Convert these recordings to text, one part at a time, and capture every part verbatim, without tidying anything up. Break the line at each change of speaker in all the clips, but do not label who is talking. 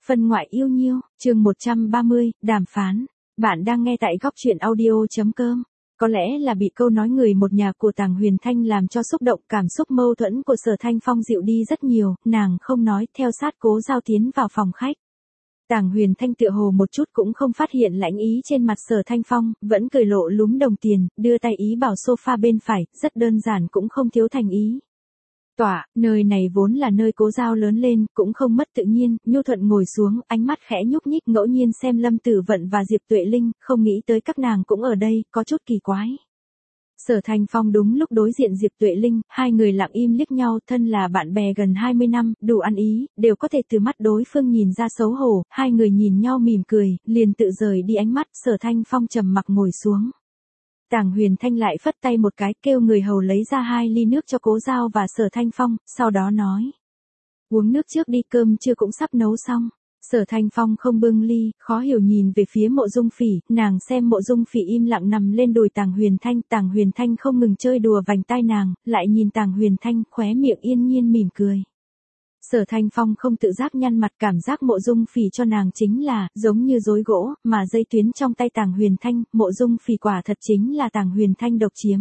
Phân ngoại yêu nhiêu, chương một trăm ba mươi, đàm phán. Bạn đang nghe tại góc truyện audio.com. Có lẽ là bị câu nói người một nhà của Tàng Huyền Thanh làm cho xúc động, cảm xúc mâu thuẫn của Sở Thanh Phong dịu đi rất nhiều, nàng không nói, theo sát Cố Giao tiến vào phòng khách. Tàng Huyền Thanh tựa hồ một chút cũng không phát hiện lãnh ý trên mặt Sở Thanh Phong, vẫn cười lộ lúm đồng tiền, đưa tay ý bảo sofa bên phải, rất đơn giản cũng không thiếu thành ý. Tỏa, nơi này vốn là nơi Cố Giao lớn lên, cũng không mất tự nhiên, nhu thuận ngồi xuống, ánh mắt khẽ nhúc nhích ngẫu nhiên xem Lâm Tử Vận và Diệp Tuệ Linh, không nghĩ tới các nàng cũng ở đây, có chút kỳ quái. Sở Thanh Phong đúng lúc đối diện Diệp Tuệ Linh, hai người lặng im liếc nhau, thân là bạn bè gần hai mươi năm, đủ ăn ý, đều có thể từ mắt đối phương nhìn ra xấu hổ, hai người nhìn nhau mỉm cười, liền tự rời đi ánh mắt, Sở Thanh Phong trầm mặc ngồi xuống. Tàng Huyền Thanh lại phất tay một cái, kêu người hầu lấy ra hai ly nước cho Cố Giao và Sở Thanh Phong, sau đó nói. Uống nước trước đi, cơm chưa cũng sắp nấu xong. Sở Thanh Phong không bưng ly, khó hiểu nhìn về phía Mộ Dung Phỉ, nàng xem Mộ Dung Phỉ im lặng nằm lên đùi Tàng Huyền Thanh, Tàng Huyền Thanh không ngừng chơi đùa vành tai nàng, lại nhìn Tàng Huyền Thanh, khóe miệng yên nhiên mỉm cười. Sở Thanh Phong không tự giác nhăn mặt, cảm giác Mộ Dung Phỉ cho nàng chính là, giống như rối gỗ, mà dây tuyến trong tay Tàng Huyền Thanh, Mộ Dung Phỉ quả thật chính là Tàng Huyền Thanh độc chiếm.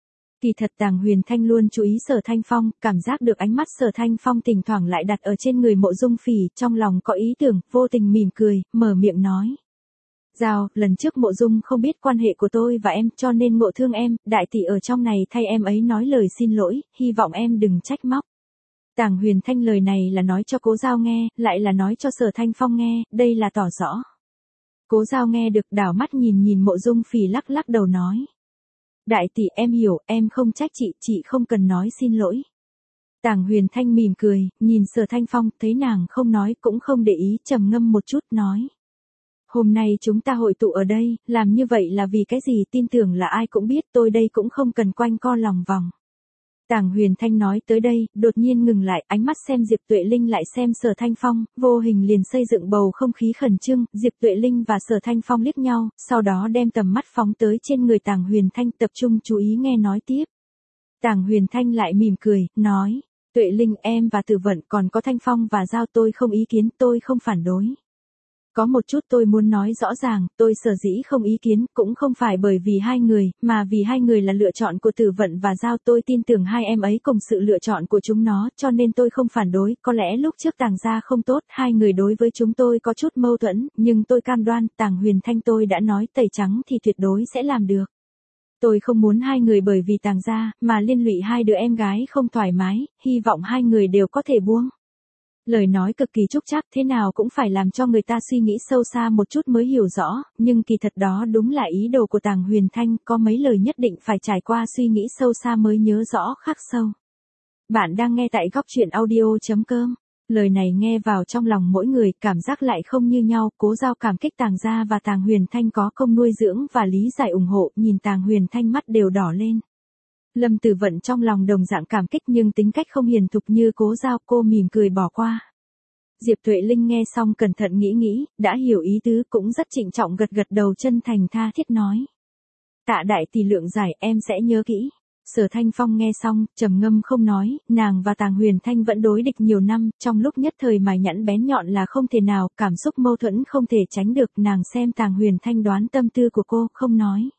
Kỳ thật Tàng Huyền Thanh luôn chú ý Sở Thanh Phong, cảm giác được ánh mắt Sở Thanh Phong thỉnh thoảng lại đặt ở trên người Mộ Dung Phỉ, trong lòng có ý tưởng, vô tình mỉm cười, mở miệng nói. Giao, lần trước Mộ Dung không biết quan hệ của tôi và em, cho nên ngộ thương em, đại tỷ ở trong này thay em ấy nói lời xin lỗi, hy vọng em đừng trách móc. Tàng Huyền Thanh lời này là nói cho Cố Giao nghe, lại là nói cho Sở Thanh Phong nghe, đây là tỏ rõ. Cố Giao nghe được, đảo mắt nhìn nhìn Mộ Dung Phỉ, lắc lắc đầu nói. Đại tỷ, em hiểu, em không trách chị, chị không cần nói xin lỗi. Tàng Huyền Thanh mỉm cười, nhìn Sở Thanh Phong, thấy nàng không nói, cũng không để ý, trầm ngâm một chút, nói. Hôm nay chúng ta hội tụ ở đây, làm như vậy là vì cái gì, tin tưởng là ai cũng biết, tôi đây cũng không cần quanh co lòng vòng. Tàng Huyền Thanh nói tới đây, đột nhiên ngừng lại, ánh mắt xem Diệp Tuệ Linh lại xem Sở Thanh Phong, vô hình liền xây dựng bầu không khí khẩn trương, Diệp Tuệ Linh và Sở Thanh Phong liếc nhau, sau đó đem tầm mắt phóng tới trên người Tàng Huyền Thanh, tập trung chú ý nghe nói tiếp. Tàng Huyền Thanh lại mỉm cười, nói, Tuệ Linh em và Tử Vận còn có Thanh Phong và Giao tôi không ý kiến, tôi không phản đối. Có một chút tôi muốn nói rõ ràng, tôi sở dĩ không ý kiến, cũng không phải bởi vì hai người, mà vì hai người là lựa chọn của Tử Vận và Giao, tôi tin tưởng hai em ấy cùng sự lựa chọn của chúng nó, cho nên tôi không phản đối, có lẽ lúc trước Tàng gia không tốt, hai người đối với chúng tôi có chút mâu thuẫn, nhưng tôi cam đoan, Tàng Huyền Thanh tôi đã nói tẩy trắng thì tuyệt đối sẽ làm được. Tôi không muốn hai người bởi vì Tàng gia, mà liên lụy hai đứa em gái không thoải mái, hy vọng hai người đều có thể buông. Lời nói cực kỳ trúc trắc, thế nào cũng phải làm cho người ta suy nghĩ sâu xa một chút mới hiểu rõ, nhưng kỳ thật đó đúng là ý đồ của Tàng Huyền Thanh, có mấy lời nhất định phải trải qua suy nghĩ sâu xa mới nhớ rõ khắc sâu. Bạn đang nghe tại góc truyện audio.com. Lời này nghe vào trong lòng mỗi người, cảm giác lại không như nhau, Cố Giao cảm kích Tàng gia và Tàng Huyền Thanh có công nuôi dưỡng và lý giải ủng hộ, nhìn Tàng Huyền Thanh mắt đều đỏ lên. Lâm Tử Vận trong lòng đồng dạng cảm kích nhưng tính cách không hiền thục như Cố Giao, cô mỉm cười bỏ qua. Diệp Tuệ Linh nghe xong cẩn thận nghĩ nghĩ, đã hiểu ý tứ, cũng rất trịnh trọng gật gật đầu, chân thành tha thiết nói. Tạ đại tỷ lượng giải, em sẽ nhớ kỹ. Sở Thanh Phong nghe xong, trầm ngâm không nói, nàng và Tàng Huyền Thanh vẫn đối địch nhiều năm, trong lúc nhất thời mài nhẵn bén nhọn là không thể nào, cảm xúc mâu thuẫn không thể tránh được, nàng xem Tàng Huyền Thanh đoán tâm tư của cô, không nói.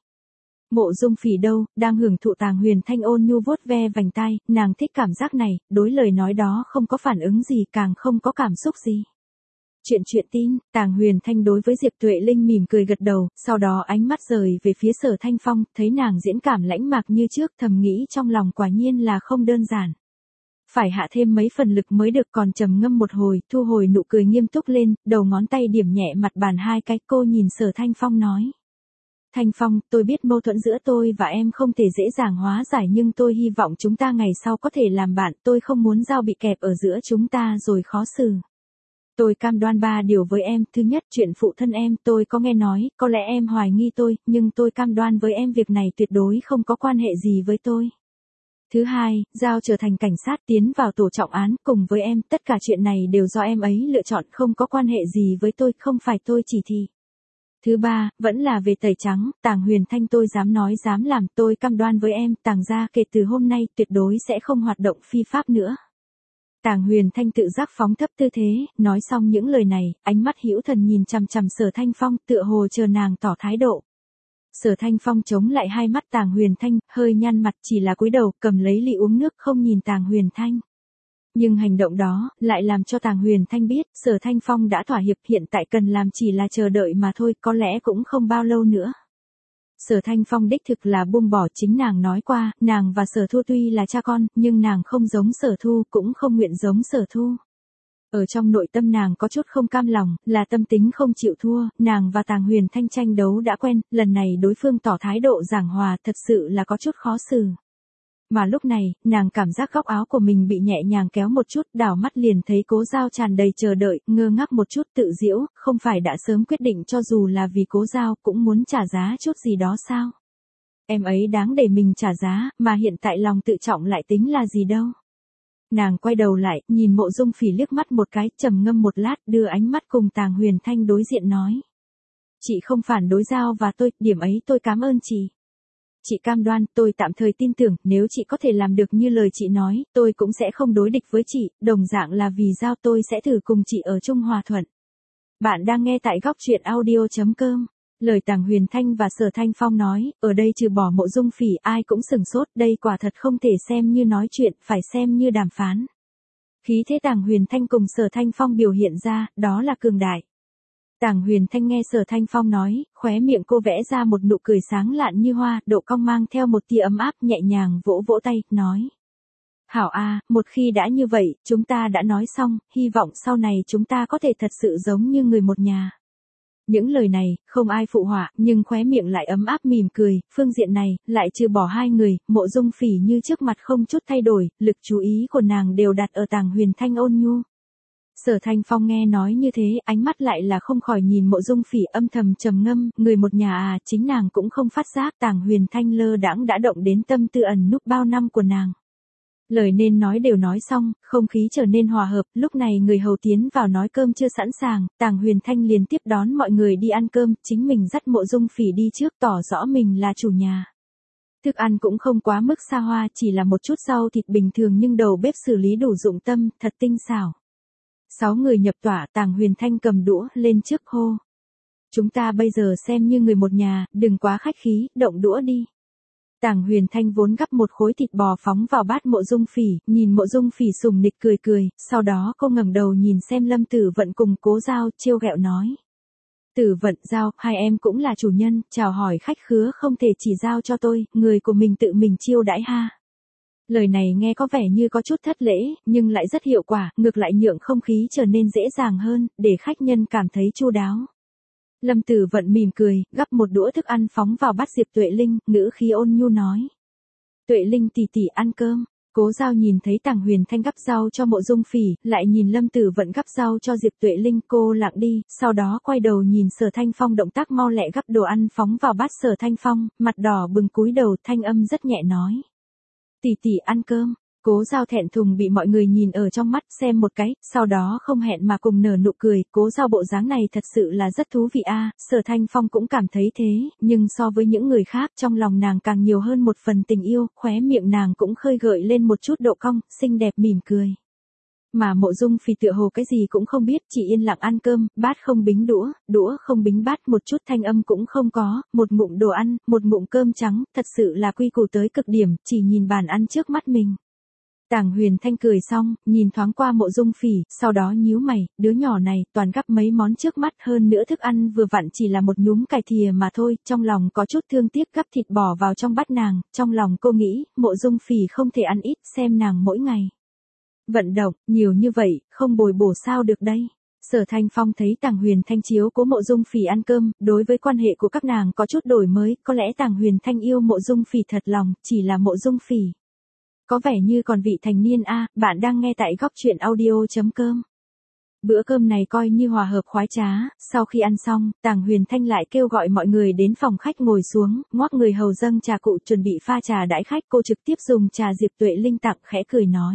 Mộ Dung Phỉ đâu, đang hưởng thụ Tàng Huyền Thanh ôn nhu vuốt ve vành tai, nàng thích cảm giác này, đối lời nói đó không có phản ứng gì, càng không có cảm xúc gì. Chuyện chuyện tin, Tàng Huyền Thanh đối với Diệp Tuệ Linh mỉm cười gật đầu, sau đó ánh mắt rời về phía Sở Thanh Phong, thấy nàng diễn cảm lãnh mạc như trước, thầm nghĩ trong lòng quả nhiên là không đơn giản. Phải hạ thêm mấy phần lực mới được, còn trầm ngâm một hồi, thu hồi nụ cười nghiêm túc lên, đầu ngón tay điểm nhẹ mặt bàn hai cái, cô nhìn Sở Thanh Phong nói. Thanh Phong, tôi biết mâu thuẫn giữa tôi và em không thể dễ dàng hóa giải nhưng tôi hy vọng chúng ta ngày sau có thể làm bạn, tôi không muốn Giao bị kẹp ở giữa chúng ta rồi khó xử. Tôi cam đoan ba điều với em, thứ nhất chuyện phụ thân em, tôi có nghe nói, có lẽ em hoài nghi tôi, nhưng tôi cam đoan với em việc này tuyệt đối không có quan hệ gì với tôi. Thứ hai, Giao trở thành cảnh sát tiến vào tổ trọng án cùng với em, tất cả chuyện này đều do em ấy lựa chọn, không có quan hệ gì với tôi, không phải tôi chỉ thị. Thứ ba, vẫn là về tẩy trắng, Tàng Huyền Thanh tôi dám nói dám làm, tôi cam đoan với em, Tàng gia kể từ hôm nay tuyệt đối sẽ không hoạt động phi pháp nữa. Tàng Huyền Thanh tự giác phóng thấp tư thế, nói xong những lời này, ánh mắt hữu thần nhìn chằm chằm Sở Thanh Phong, tựa hồ chờ nàng tỏ thái độ. Sở Thanh Phong chống lại hai mắt Tàng Huyền Thanh, hơi nhăn mặt, chỉ là cúi đầu, cầm lấy ly uống nước, không nhìn Tàng Huyền Thanh. Nhưng hành động đó, lại làm cho Tàng Huyền Thanh biết, Sở Thanh Phong đã thỏa hiệp, hiện tại cần làm chỉ là chờ đợi mà thôi, có lẽ cũng không bao lâu nữa. Sở Thanh Phong đích thực là buông bỏ, chính nàng nói qua, nàng và Sở Thu tuy là cha con, nhưng nàng không giống Sở Thu, cũng không nguyện giống Sở Thu. Ở trong nội tâm nàng có chút không cam lòng, là tâm tính không chịu thua, nàng và Tàng Huyền Thanh tranh đấu đã quen, lần này đối phương tỏ thái độ giảng hòa, thật sự là có chút khó xử. Mà lúc này, nàng cảm giác góc áo của mình bị nhẹ nhàng kéo một chút, đảo mắt liền thấy Cố Giao tràn đầy chờ đợi, ngơ ngác một chút tự giễu, không phải đã sớm quyết định cho dù là vì Cố Giao cũng muốn trả giá chút gì đó sao? Em ấy đáng để mình trả giá, mà hiện tại lòng tự trọng lại tính là gì đâu? Nàng quay đầu lại, nhìn Mộ Dung Phỉ liếc mắt một cái, trầm ngâm một lát, đưa ánh mắt cùng Tàng Huyền Thanh đối diện nói. Chị không phản đối Giao và tôi, điểm ấy tôi cảm ơn chị. Chị cam đoan, tôi tạm thời tin tưởng, nếu chị có thể làm được như lời chị nói, tôi cũng sẽ không đối địch với chị, đồng dạng là vì Giao tôi sẽ thử cùng chị ở chung hòa thuận. Bạn đang nghe tại góc truyện audio chấm com. Lời Tàng Huyền Thanh và Sở Thanh Phong nói, ở đây trừ bỏ Mộ Dung Phỉ ai cũng sừng sốt, đây quả thật không thể xem như nói chuyện, phải xem như đàm phán. Khí thế Tàng Huyền Thanh cùng Sở Thanh Phong biểu hiện ra, đó là cường đại. Tàng Huyền Thanh nghe Sở Thanh Phong nói, khóe miệng cô vẽ ra một nụ cười sáng lạn như hoa, độ cong mang theo một tia ấm áp, nhẹ nhàng vỗ vỗ tay, nói. Hảo a, một khi đã như vậy, chúng ta đã nói xong, hy vọng sau này chúng ta có thể thật sự giống như người một nhà. Những lời này, không ai phụ họa, nhưng khóe miệng lại ấm áp mỉm cười, phương diện này, lại trừ bỏ hai người, Mộ Dung Phỉ như trước mặt không chút thay đổi, lực chú ý của nàng đều đặt ở Tàng Huyền Thanh ôn nhu. Sở Thanh Phong nghe nói như thế, ánh mắt lại là không khỏi nhìn Mộ Dung Phỉ âm thầm trầm ngâm, người một nhà à, chính nàng cũng không phát giác Tàng Huyền Thanh lơ đãng đã động đến tâm tư ẩn núp bao năm của nàng. Lời nên nói đều nói xong, không khí trở nên hòa hợp, lúc này người hầu tiến vào nói cơm chưa sẵn sàng, Tàng Huyền Thanh liền tiếp đón mọi người đi ăn cơm, chính mình dắt Mộ Dung Phỉ đi trước tỏ rõ mình là chủ nhà. Thức ăn cũng không quá mức xa hoa, chỉ là một chút rau thịt bình thường nhưng đầu bếp xử lý đủ dụng tâm, thật tinh xảo. Sáu người nhập tỏa, Tàng Huyền Thanh cầm đũa lên trước hô. Chúng ta bây giờ xem như người một nhà, đừng quá khách khí, động đũa đi. Tàng Huyền Thanh vốn gắp một khối thịt bò phóng vào bát Mộ Dung Phỉ, nhìn Mộ Dung Phỉ sùng nịch cười cười, sau đó cô ngẩng đầu nhìn xem Lâm Tử Vận cùng Cố Giao, trêu ghẹo nói. Tử Vận, Giao, hai em cũng là chủ nhân, chào hỏi khách khứa không thể chỉ giao cho tôi, người của mình tự mình chiêu đãi ha. Lời này nghe có vẻ như có chút thất lễ, nhưng lại rất hiệu quả, ngược lại nhượng không khí trở nên dễ dàng hơn, để khách nhân cảm thấy chu đáo. Lâm Tử Vận mỉm cười, gắp một đũa thức ăn phóng vào bát Diệp Tuệ Linh, ngữ khí ôn nhu nói. Tuệ Linh tỷ tỷ ăn cơm. Cố Giao nhìn thấy Tàng Huyền Thanh gắp rau cho Mộ Dung Phỉ, lại nhìn Lâm Tử Vận gắp rau cho Diệp Tuệ Linh, cô lặng đi, sau đó quay đầu nhìn Sở Thanh Phong động tác mau lẹ gắp đồ ăn phóng vào bát Sở Thanh Phong, mặt đỏ bừng cúi đầu, thanh âm rất nhẹ nói. Tỷ tỷ ăn cơm. Cố Giao thẹn thùng bị mọi người nhìn ở trong mắt xem một cái, sau đó không hẹn mà cùng nở nụ cười, Cố Giao bộ dáng này thật sự là rất thú vị a. Sở Thanh Phong cũng cảm thấy thế, nhưng so với những người khác trong lòng nàng càng nhiều hơn một phần tình yêu, khóe miệng nàng cũng khơi gợi lên một chút độ cong, xinh đẹp mỉm cười. Mà Mộ Dung Phỉ tựa hồ cái gì cũng không biết, chỉ yên lặng ăn cơm, bát không bính đũa, đũa không bính bát, một chút thanh âm cũng không có, một ngụm đồ ăn, một ngụm cơm trắng, thật sự là quy củ tới cực điểm, chỉ nhìn bàn ăn trước mắt mình. Tàng Huyền Thanh cười xong, nhìn thoáng qua Mộ Dung Phỉ, sau đó nhíu mày, đứa nhỏ này, toàn gắp mấy món trước mắt, hơn nữa thức ăn vừa vặn chỉ là một nhúm cải thìa mà thôi, trong lòng có chút thương tiếc gắp thịt bò vào trong bát nàng, trong lòng cô nghĩ, Mộ Dung Phỉ không thể ăn ít, xem nàng mỗi ngày vận động, nhiều như vậy, không bồi bổ sao được đây. Sở Thanh Phong thấy Tàng Huyền Thanh chiếu cố Mộ Dung Phỉ ăn cơm, đối với quan hệ của các nàng có chút đổi mới, có lẽ Tàng Huyền Thanh yêu Mộ Dung Phỉ thật lòng, chỉ là Mộ Dung Phỉ có vẻ như còn vị thành niên a. Bạn đang nghe tại góc truyện audio chấm com. Bữa cơm này coi như hòa hợp khoái trá, sau khi ăn xong, Tàng Huyền Thanh lại kêu gọi mọi người đến phòng khách ngồi xuống, ngoắc người hầu dâng trà cụ chuẩn bị pha trà đãi khách, cô trực tiếp dùng trà Diệp Tuệ Linh tặng, khẽ cười nói.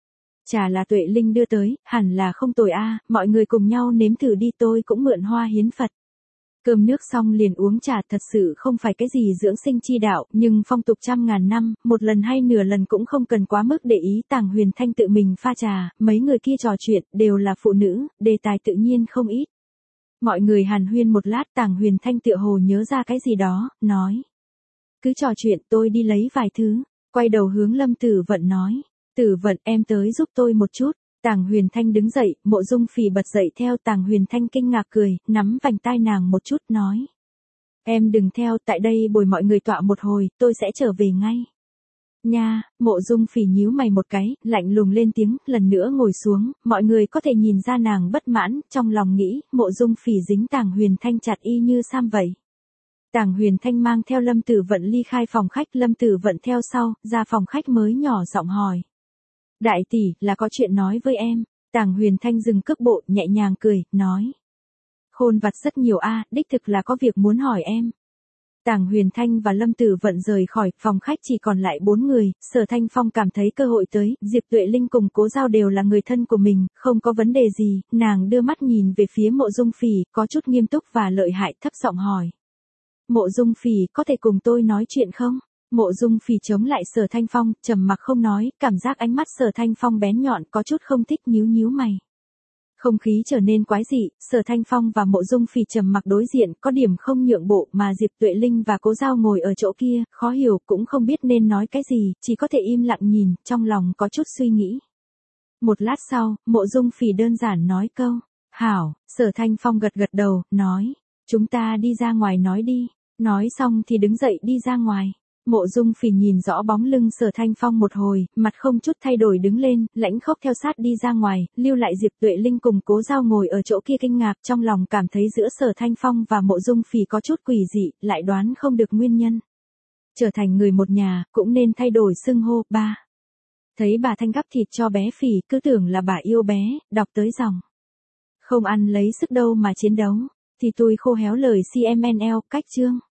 Trà là Tuệ Linh đưa tới, hẳn là không tồi a, mọi người cùng nhau nếm thử đi, tôi cũng mượn hoa hiến Phật. Cơm nước xong liền uống trà, thật sự không phải cái gì dưỡng sinh chi đạo, nhưng phong tục trăm ngàn năm, một lần hay nửa lần cũng không cần quá mức để ý. Tàng Huyền Thanh tự mình pha trà, mấy người kia trò chuyện, đều là phụ nữ, đề tài tự nhiên không ít. Mọi người hàn huyên một lát, Tàng Huyền Thanh tựa hồ nhớ ra cái gì đó, nói. Cứ trò chuyện, tôi đi lấy vài thứ, quay đầu hướng Lâm Tử Vận nói. Tử Vận, em tới giúp tôi một chút. Tàng Huyền Thanh đứng dậy, Mộ Dung Phỉ bật dậy theo. Tàng Huyền Thanh kinh ngạc cười, nắm vành tai nàng một chút nói. Em đừng theo, tại đây bồi mọi người tọa một hồi, tôi sẽ trở về ngay. Nha, Mộ Dung Phỉ nhíu mày một cái, lạnh lùng lên tiếng, lần nữa ngồi xuống, mọi người có thể nhìn ra nàng bất mãn, trong lòng nghĩ, Mộ Dung Phỉ dính Tàng Huyền Thanh chặt y như sam vậy. Tàng Huyền Thanh mang theo Lâm Tử Vận ly khai phòng khách, Lâm Tử Vận theo sau, ra phòng khách mới nhỏ giọng hỏi. Đại tỷ, là có chuyện nói với em. Tàng Huyền Thanh dừng cước bộ, nhẹ nhàng cười, nói. Khôn vặt rất nhiều a, đích thực là có việc muốn hỏi em. Tàng Huyền Thanh và Lâm Tử Vận rời khỏi, phòng khách chỉ còn lại bốn người. Sở Thanh Phong cảm thấy cơ hội tới, Diệp Tuệ Linh cùng Cố Giao đều là người thân của mình, không có vấn đề gì, nàng đưa mắt nhìn về phía Mộ Dung Phỉ, có chút nghiêm túc và lợi hại, thấp giọng hỏi. Mộ Dung Phỉ, có thể cùng tôi nói chuyện không? Mộ Dung Phỉ chống lại Sở Thanh Phong, trầm mặc không nói, cảm giác ánh mắt Sở Thanh Phong bén nhọn, có chút không thích, nhíu nhíu mày. Không khí trở nên quái dị, Sở Thanh Phong và Mộ Dung Phỉ trầm mặc đối diện, có điểm không nhượng bộ, mà Diệp Tuệ Linh và Cố Giao ngồi ở chỗ kia, khó hiểu, cũng không biết nên nói cái gì, chỉ có thể im lặng nhìn, trong lòng có chút suy nghĩ. Một lát sau, Mộ Dung Phỉ đơn giản nói câu, hảo. Sở Thanh Phong gật gật đầu, nói, chúng ta đi ra ngoài nói đi. Nói xong thì đứng dậy đi ra ngoài. Mộ Dung Phỉ nhìn rõ bóng lưng Sở Thanh Phong một hồi, mặt không chút thay đổi đứng lên, lãnh khốc theo sát đi ra ngoài, lưu lại Diệp Tuệ Linh cùng Cố Giao ngồi ở chỗ kia kinh ngạc, trong lòng cảm thấy giữa Sở Thanh Phong và Mộ Dung Phỉ có chút quỷ dị, lại đoán không được nguyên nhân. Trở thành người một nhà, cũng nên thay đổi xưng hô. Ba. Thấy bà Thanh gắp thịt cho bé Phỉ, cứ tưởng là bà yêu bé, đọc tới dòng. Không ăn lấy sức đâu mà chiến đấu, thì tôi khô héo lời xê em en lờ, cách chương.